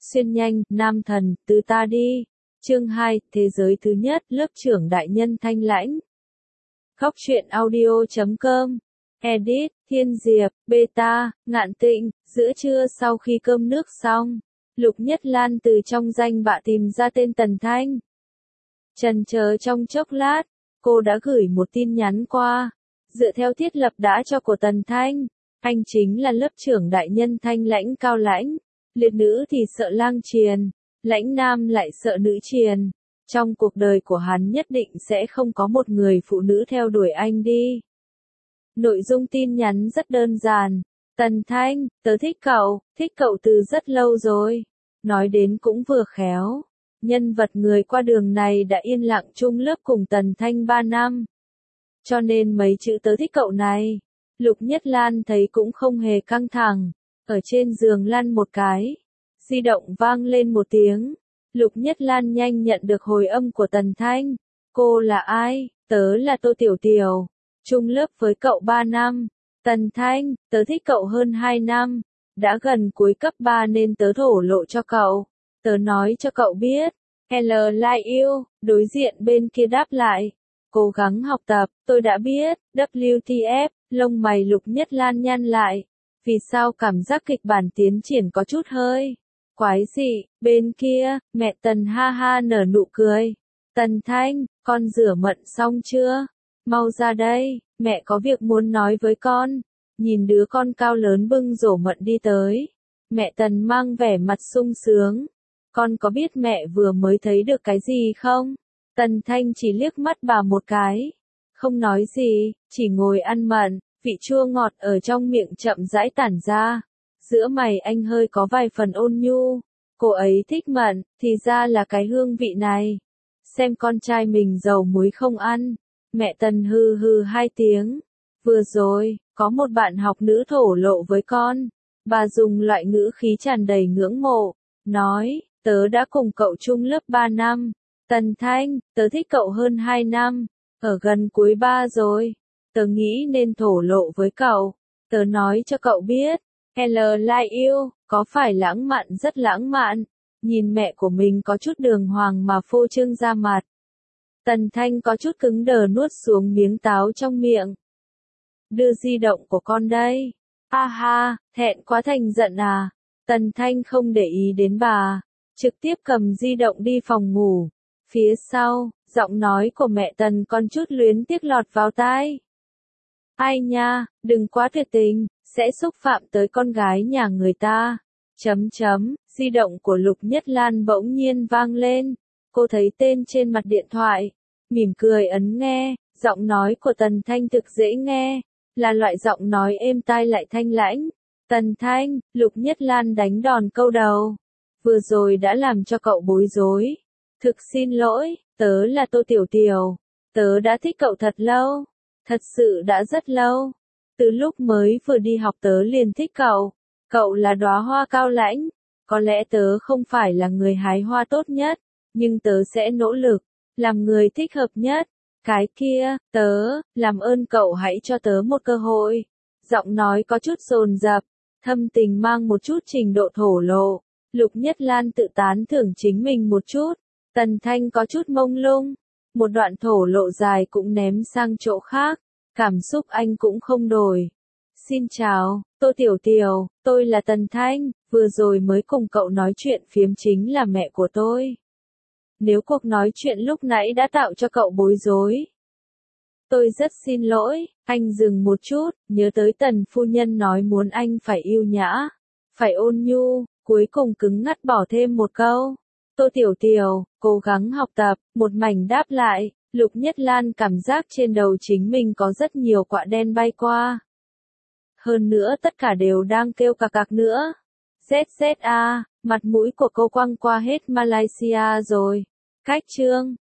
Xuyên nhanh, nam thần, từ ta đi. Chương 2, thế giới thứ nhất, lớp trưởng đại nhân Thanh Lãnh. Góc truyện audio.com. Edit, Thiên Diệp, Beta, Ngạn Tịnh. Giữa trưa sau khi cơm nước xong, Lục Nhất Lan từ trong danh bạ tìm ra tên Tần Thanh. Chần chờ trong chốc lát, cô đã gửi một tin nhắn qua. Dựa theo thiết lập đã cho của Tần Thanh, anh chính là lớp trưởng đại nhân Thanh Lãnh Cao Lãnh. Liệt nữ thì sợ lang triền, lãnh nam lại sợ nữ triền. Trong cuộc đời của hắn nhất định sẽ không có một người phụ nữ theo đuổi anh đi. Nội dung tin nhắn rất đơn giản. Tần Thanh, tớ thích cậu từ rất lâu rồi. Nói đến cũng vừa khéo. Nhân vật người qua đường này đã yên lặng chung lớp cùng Tần Thanh 3 năm. Cho nên mấy chữ tớ thích cậu này, Lục Nhất Lan thấy cũng không hề căng thẳng. Ở trên giường lăn một cái, di động vang lên một tiếng. Lục Nhất Lan nhanh nhận được hồi âm của Tần Thanh. Cô là ai? Tớ là Tô Tiểu Tiểu, chung lớp với cậu 3 năm. Tần Thanh, tớ thích cậu hơn 2 năm. Đã gần cuối cấp 3 nên tớ thổ lộ cho cậu. Tớ nói cho cậu biết. L like you, đối diện bên kia đáp lại. Cố gắng học tập, tôi đã biết. WTF, lông mày Lục Nhất Lan nhăn lại. Vì sao cảm giác kịch bản tiến triển có chút hơi quái dị? Bên kia, mẹ Tần ha ha nở nụ cười. Tần Thanh, con rửa mận xong chưa? Mau ra đây, mẹ có việc muốn nói với con. Nhìn đứa con cao lớn bưng rổ mận đi tới. Mẹ Tần mang vẻ mặt sung sướng. Con có biết mẹ vừa mới thấy được cái gì không? Tần Thanh chỉ liếc mắt bà một cái. Không nói gì, chỉ ngồi ăn mận. Vị chua ngọt ở trong miệng chậm rãi tản ra. Giữa mày anh hơi có vài phần ôn nhu. Cô ấy thích mận, thì ra là cái hương vị này. Xem con trai mình dầu muối không ăn. Mẹ Tần hừ hừ 2 tiếng. Vừa rồi, có một bạn học nữ thổ lộ với con. Bà dùng loại ngữ khí tràn đầy ngưỡng mộ. Nói, tớ đã cùng cậu chung lớp 3 năm. Tần Thanh, tớ thích cậu hơn 2 năm. Ở gần cuối 3 rồi. Tớ nghĩ nên thổ lộ với cậu. Tớ nói cho cậu biết. L like you, có phải lãng mạn rất lãng mạn. Nhìn mẹ của mình có chút đường hoàng mà phô trương ra mặt. Tần Thanh có chút cứng đờ nuốt xuống miếng táo trong miệng. Đưa di động của con đây. Ha ha, thẹn quá thành giận à. Tần Thanh không để ý đến bà. Trực tiếp cầm di động đi phòng ngủ. Phía sau, giọng nói của mẹ Tần con chút luyến tiếc lọt vào tai. Ai nha, đừng quá tuyệt tình, sẽ xúc phạm tới con gái nhà người ta. Di động của Lục Nhất Lan bỗng nhiên vang lên. Cô thấy tên trên mặt điện thoại. Mỉm cười ấn nghe, giọng nói của Tần Thanh thực dễ nghe. Là loại giọng nói êm tai lại thanh lãnh. Tần Thanh, Lục Nhất Lan đánh đòn câu đầu. Vừa rồi đã làm cho cậu bối rối. Thực xin lỗi, tớ là Tô Tiểu Tiểu. Tớ đã thích cậu thật lâu. Thật sự đã rất lâu. Từ lúc mới vừa đi học tớ liền thích cậu. Cậu là đóa hoa cao lãnh. Có lẽ tớ không phải là người hái hoa tốt nhất, nhưng tớ sẽ nỗ lực, làm người thích hợp nhất. Cái kia, làm ơn cậu hãy cho tớ một cơ hội. Giọng nói có chút dồn dập, thâm tình mang một chút trình độ thổ lộ. Lục Nhất Lan tự tán thưởng chính mình một chút. Tần Thanh có chút mông lung. Một đoạn thổ lộ dài cũng ném sang chỗ khác. Cảm xúc anh cũng không đổi. Xin chào, Tô Tiểu Tiểu, tôi là Tần Thanh, vừa rồi mới cùng cậu nói chuyện phiếm chính là mẹ của tôi. Nếu cuộc nói chuyện lúc nãy đã tạo cho cậu bối rối, tôi rất xin lỗi. Anh dừng một chút, nhớ tới Tần phu nhân nói muốn anh phải yêu nhã, phải ôn nhu, cuối cùng cứng ngắt bỏ thêm một câu. Tô Tiểu Tiểu, cố gắng học tập, một mảnh đáp lại. Lục Nhất Lan cảm giác trên đầu chính mình có rất nhiều quạ đen bay qua. Hơn nữa tất cả đều đang kêu cạc cạc nữa. ZZA, mặt mũi của cô quăng qua hết Malaysia rồi. Cách chương.